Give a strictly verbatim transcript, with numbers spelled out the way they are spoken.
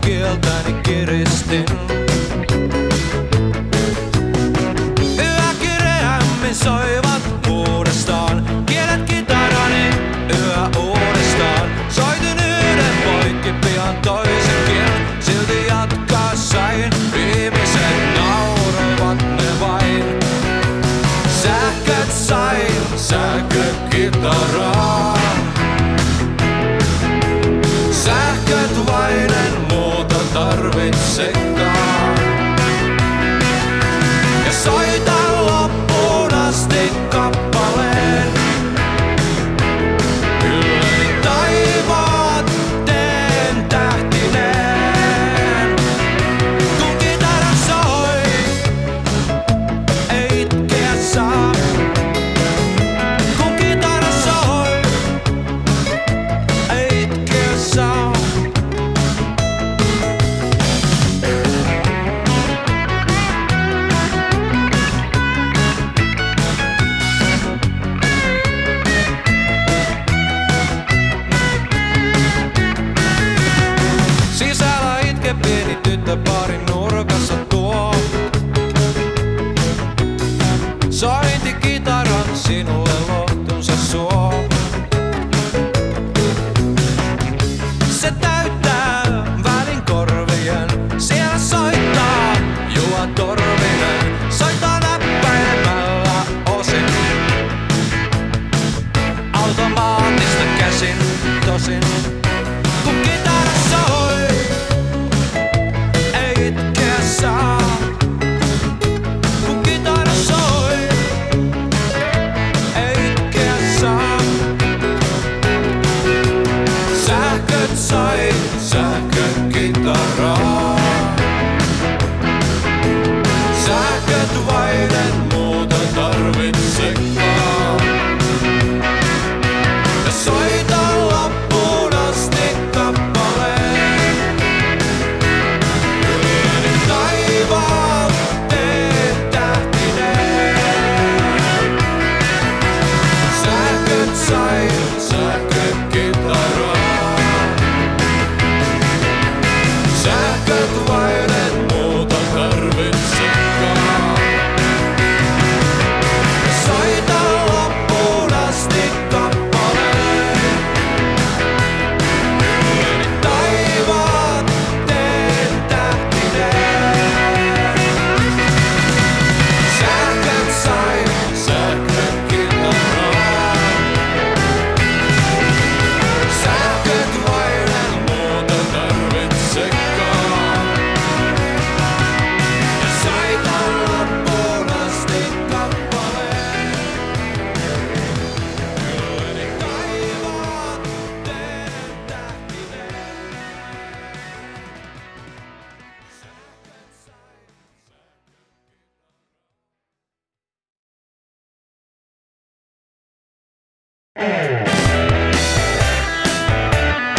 kieltäni kiristin. Yhä kireämmin soivat uudestaan kielet kitarani yhä uudestaan. Soitin yhden poikki pian toisenkin, silti jatkaa sain. Viimeiset nauroivat ne vain. Sähköt sain, sähkökitaraa. Sähköt vain, en muuta tarvitsekaan. Ja soitan loppuun asti kappaleen. Ylleni taivaat teen tähtineen. Kun kitara soi, ei itkeä saa. Kun kitara soi, ei itkeä saa. Sisällä itke pieni tyttö baarin nurkassa tuo. Soitti kitaran sinulle lohtunsa suo. Se täyttää välin korvien. Siellä soittaa Juha Torvinen. Soittaa näppäilemällä osin. Automaattista käsin tosin. Kun kitara soi, ei itkeä saa. Kun kitara soi, ei itkeä saa. Sähköt sai, sähkökitaraa. Sähköt vain, en muuta tarvitsekaan. Ja soitan loppuun asti kappaleen. Ylleni taivaat teen tähtineen. Sähköt sai, sähkökitaraa. Sähköt vain, en muuta tarvitsekaan. Ja soitan loppuun asti kappaleen. Ylleni taivaat teen tähtineen. Sähköt sai, sähkökitaraa. Sähköt vain, en muuta tarvitsekaan. Ja soitan loppuun asti kappaleen. Ylleni taivaat teen tähtineen.